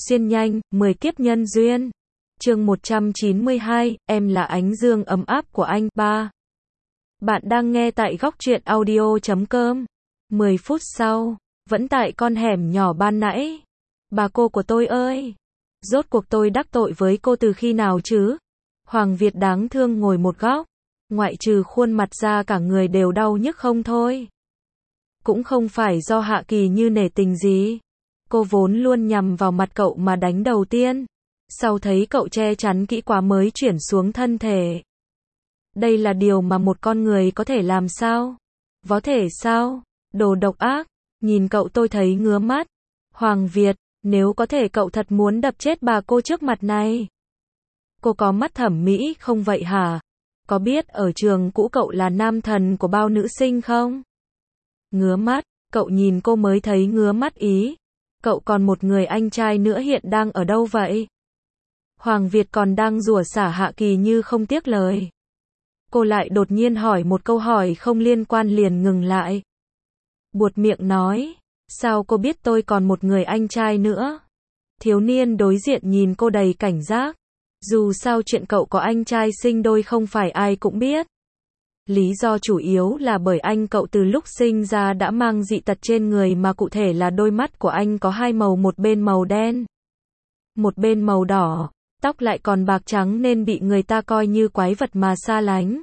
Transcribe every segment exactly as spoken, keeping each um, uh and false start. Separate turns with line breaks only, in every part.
Xuyên nhanh, mười kiếp nhân duyên. Chương một trăm chín mươi hai, em là ánh dương ấm áp của anh. ba. Bạn đang nghe tại góc truyện audio chấm com. mười phút sau, vẫn tại con hẻm nhỏ ban nãy. Bà cô của tôi ơi! Rốt cuộc tôi đắc tội với cô từ khi nào chứ? Hoàng Việt đáng thương ngồi một góc. Ngoại trừ khuôn mặt ra cả người đều đau nhức không thôi. Cũng không phải do Hạ Kỳ Như nể tình gì. Cô vốn luôn nhằm vào mặt cậu mà đánh đầu tiên. Sau thấy cậu che chắn kỹ quá mới chuyển xuống thân thể. Đây là điều mà một con người có thể làm sao? Có thể sao? Đồ độc ác. Nhìn cậu tôi thấy ngứa mắt. Hoàng Việt, nếu có thể cậu thật muốn đập chết bà cô trước mặt này. Cô có mắt thẩm mỹ không vậy hả? Có biết ở trường cũ cậu là nam thần của bao nữ sinh không? Ngứa mắt, cậu nhìn cô mới thấy ngứa mắt ý. Cậu còn một người anh trai nữa hiện đang ở đâu vậy? Hoàng Việt còn đang rủa xả Hạ Kỳ Như không tiếc lời. Cô lại đột nhiên hỏi một câu hỏi không liên quan liền ngừng lại. Buột miệng nói, sao cô biết tôi còn một người anh trai nữa? Thiếu niên đối diện nhìn cô đầy cảnh giác. Dù sao chuyện cậu có anh trai sinh đôi không phải ai cũng biết. Lý do chủ yếu là bởi anh cậu từ lúc sinh ra đã mang dị tật trên người, mà cụ thể là đôi mắt của anh có hai màu, một bên màu đen, một bên màu đỏ, tóc lại còn bạc trắng nên bị người ta coi như quái vật mà xa lánh.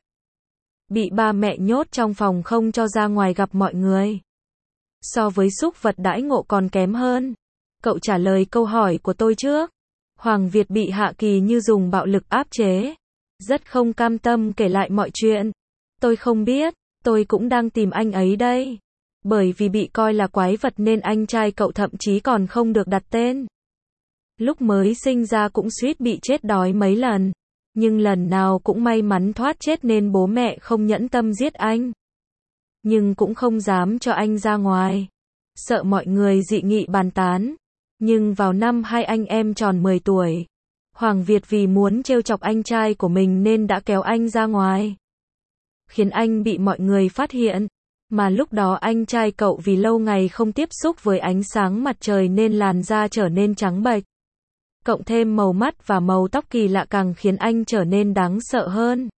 Bị ba mẹ nhốt trong phòng không cho ra ngoài gặp mọi người. So với súc vật đãi ngộ còn kém hơn. Cậu trả lời câu hỏi của tôi trước. Hoàng Việt bị Hạ Kỳ Như dùng bạo lực áp chế. Rất không cam tâm kể lại mọi chuyện. Tôi không biết, tôi cũng đang tìm anh ấy đây. Bởi vì bị coi là quái vật nên anh trai cậu thậm chí còn không được đặt tên. Lúc mới sinh ra cũng suýt bị chết đói mấy lần. Nhưng lần nào cũng may mắn thoát chết nên bố mẹ không nhẫn tâm giết anh. Nhưng cũng không dám cho anh ra ngoài. Sợ mọi người dị nghị bàn tán. Nhưng vào năm hai anh em tròn mười tuổi, Hoàng Việt vì muốn trêu chọc anh trai của mình nên đã kéo anh ra ngoài. Khiến anh bị mọi người phát hiện. Mà lúc đó anh trai cậu vì lâu ngày không tiếp xúc với ánh sáng mặt trời nên làn da trở nên trắng bệch. Cộng thêm màu mắt và màu tóc kỳ lạ càng khiến anh trở nên đáng sợ hơn.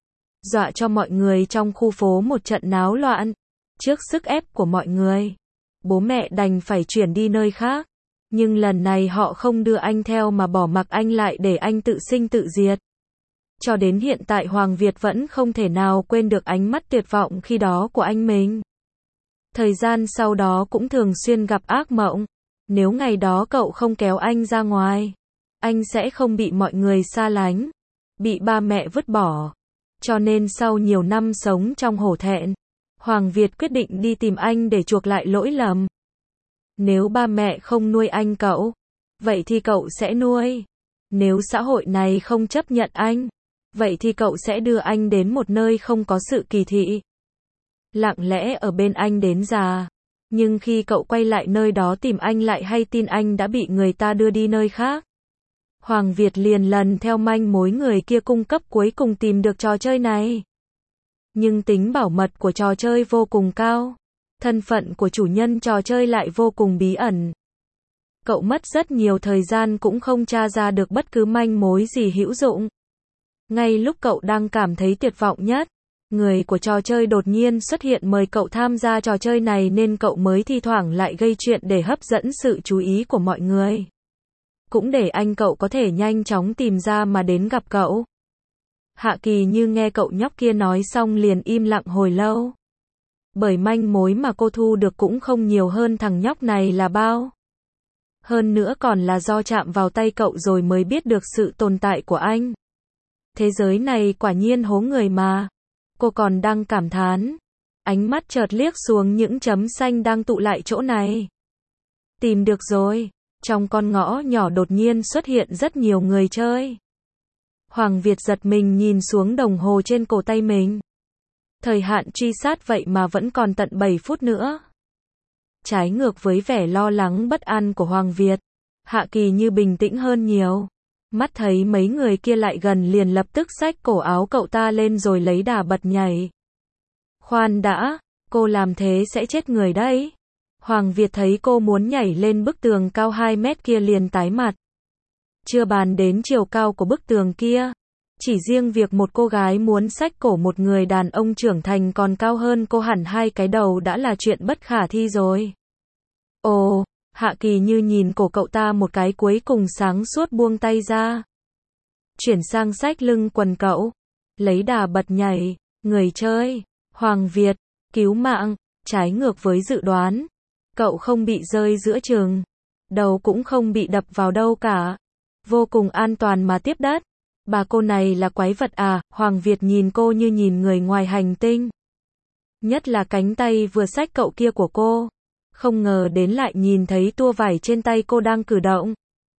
Dọa cho mọi người trong khu phố một trận náo loạn. Trước sức ép của mọi người, bố mẹ đành phải chuyển đi nơi khác. Nhưng lần này họ không đưa anh theo mà bỏ mặc anh lại để anh tự sinh tự diệt. Cho đến hiện tại Hoàng Việt vẫn không thể nào quên được ánh mắt tuyệt vọng khi đó của anh mình. Thời gian sau đó cũng thường xuyên gặp ác mộng. Nếu ngày đó cậu không kéo anh ra ngoài, anh sẽ không bị mọi người xa lánh, bị ba mẹ vứt bỏ. Cho nên sau nhiều năm sống trong hổ thẹn, Hoàng Việt quyết định đi tìm anh để chuộc lại lỗi lầm. Nếu ba mẹ không nuôi anh cậu, vậy thì cậu sẽ nuôi. Nếu xã hội này không chấp nhận anh, vậy thì cậu sẽ đưa anh đến một nơi không có sự kỳ thị. Lặng lẽ ở bên anh đến già. Nhưng khi cậu quay lại nơi đó tìm anh lại hay tin anh đã bị người ta đưa đi nơi khác. Hoàng Việt liền lần theo manh mối người kia cung cấp cuối cùng tìm được trò chơi này. Nhưng tính bảo mật của trò chơi vô cùng cao. Thân phận của chủ nhân trò chơi lại vô cùng bí ẩn. Cậu mất rất nhiều thời gian cũng không tra ra được bất cứ manh mối gì hữu dụng. Ngay lúc cậu đang cảm thấy tuyệt vọng nhất, người của trò chơi đột nhiên xuất hiện mời cậu tham gia trò chơi này nên cậu mới thi thoảng lại gây chuyện để hấp dẫn sự chú ý của mọi người. Cũng để anh cậu có thể nhanh chóng tìm ra mà đến gặp cậu. Hạ Kỳ Như nghe cậu nhóc kia nói xong liền im lặng hồi lâu. Bởi manh mối mà cô thu được cũng không nhiều hơn thằng nhóc này là bao. Hơn nữa còn là do chạm vào tay cậu rồi mới biết được sự tồn tại của anh. Thế giới này quả nhiên hố người mà. Cô còn đang cảm thán. Ánh mắt chợt liếc xuống những chấm xanh đang tụ lại chỗ này. Tìm được rồi. Trong con ngõ nhỏ đột nhiên xuất hiện rất nhiều người chơi. Hoàng Việt giật mình nhìn xuống đồng hồ trên cổ tay mình. Thời hạn truy sát vậy mà vẫn còn tận bảy phút nữa. Trái ngược với vẻ lo lắng bất an của Hoàng Việt, Hạ Kỳ Như bình tĩnh hơn nhiều. Mắt thấy mấy người kia lại gần liền lập tức xách cổ áo cậu ta lên rồi lấy đà bật nhảy. Khoan đã, cô làm thế sẽ chết người đấy. Hoàng Việt thấy cô muốn nhảy lên bức tường cao hai mét kia liền tái mặt. Chưa bàn đến chiều cao của bức tường kia. Chỉ riêng việc một cô gái muốn xách cổ một người đàn ông trưởng thành còn cao hơn cô hẳn hai cái đầu đã là chuyện bất khả thi rồi. Ồ, Hạ Kỳ Như nhìn cổ cậu ta một cái cuối cùng sáng suốt buông tay ra. Chuyển sang xách lưng quần cậu. Lấy đà bật nhảy. Người chơi. Hoàng Việt. Cứu mạng. Trái ngược với dự đoán. Cậu không bị rơi giữa chừng. Đầu cũng không bị đập vào đâu cả. Vô cùng an toàn mà tiếp đất. Bà cô này là quái vật à? Hoàng Việt nhìn cô như nhìn người ngoài hành tinh. Nhất là cánh tay vừa xách cậu kia của cô. Không ngờ đến lại nhìn thấy tua vải trên tay cô đang cử động.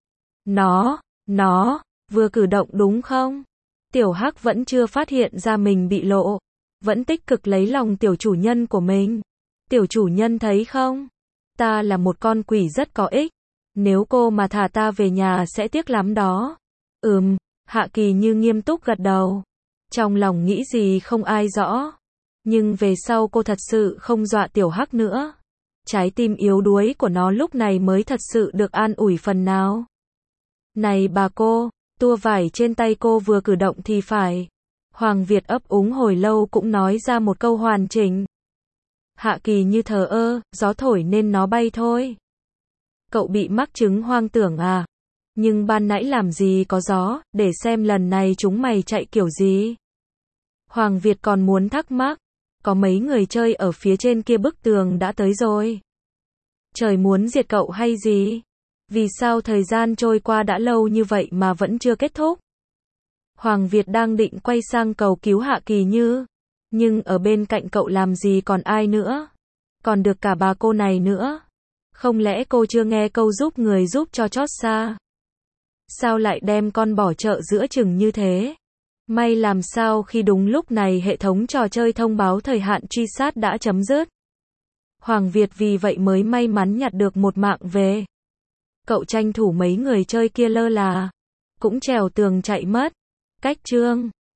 Nó, nó, vừa cử động đúng không? Tiểu Hắc vẫn chưa phát hiện ra mình bị lộ. Vẫn tích cực lấy lòng tiểu chủ nhân của mình. Tiểu chủ nhân thấy không? Ta là một con quỷ rất có ích. Nếu cô mà thả ta về nhà sẽ tiếc lắm đó. Ừm, Hạ Kỳ Như nghiêm túc gật đầu. Trong lòng nghĩ gì không ai rõ. Nhưng về sau cô thật sự không dọa Tiểu Hắc nữa. Trái tim yếu đuối của nó lúc này mới thật sự được an ủi phần nào. Này bà cô, tua vải trên tay cô vừa cử động thì phải. Hoàng Việt ấp úng hồi lâu cũng nói ra một câu hoàn chỉnh. Hạ Kỳ Như thờ ơ, gió thổi nên nó bay thôi. Cậu bị mắc chứng hoang tưởng à? Nhưng ban nãy làm gì có gió, để xem lần này chúng mày chạy kiểu gì. Hoàng Việt còn muốn thắc mắc. Có mấy người chơi ở phía trên kia bức tường đã tới rồi. Trời muốn diệt cậu hay gì? Vì sao thời gian trôi qua đã lâu như vậy mà vẫn chưa kết thúc? Hoàng Việt đang định quay sang cầu cứu Hạ Kỳ Như. Nhưng ở bên cạnh cậu làm gì còn ai nữa? Còn được cả bà cô này nữa. Không lẽ cô chưa nghe câu giúp người giúp cho chót xa? Sao lại đem con bỏ chợ giữa chừng như thế? May làm sao khi đúng lúc này hệ thống trò chơi thông báo thời hạn truy sát đã chấm dứt. Hoàng Việt vì vậy mới may mắn nhặt được một mạng về. Cậu tranh thủ mấy người chơi kia lơ là. Cũng trèo tường chạy mất. Cách chương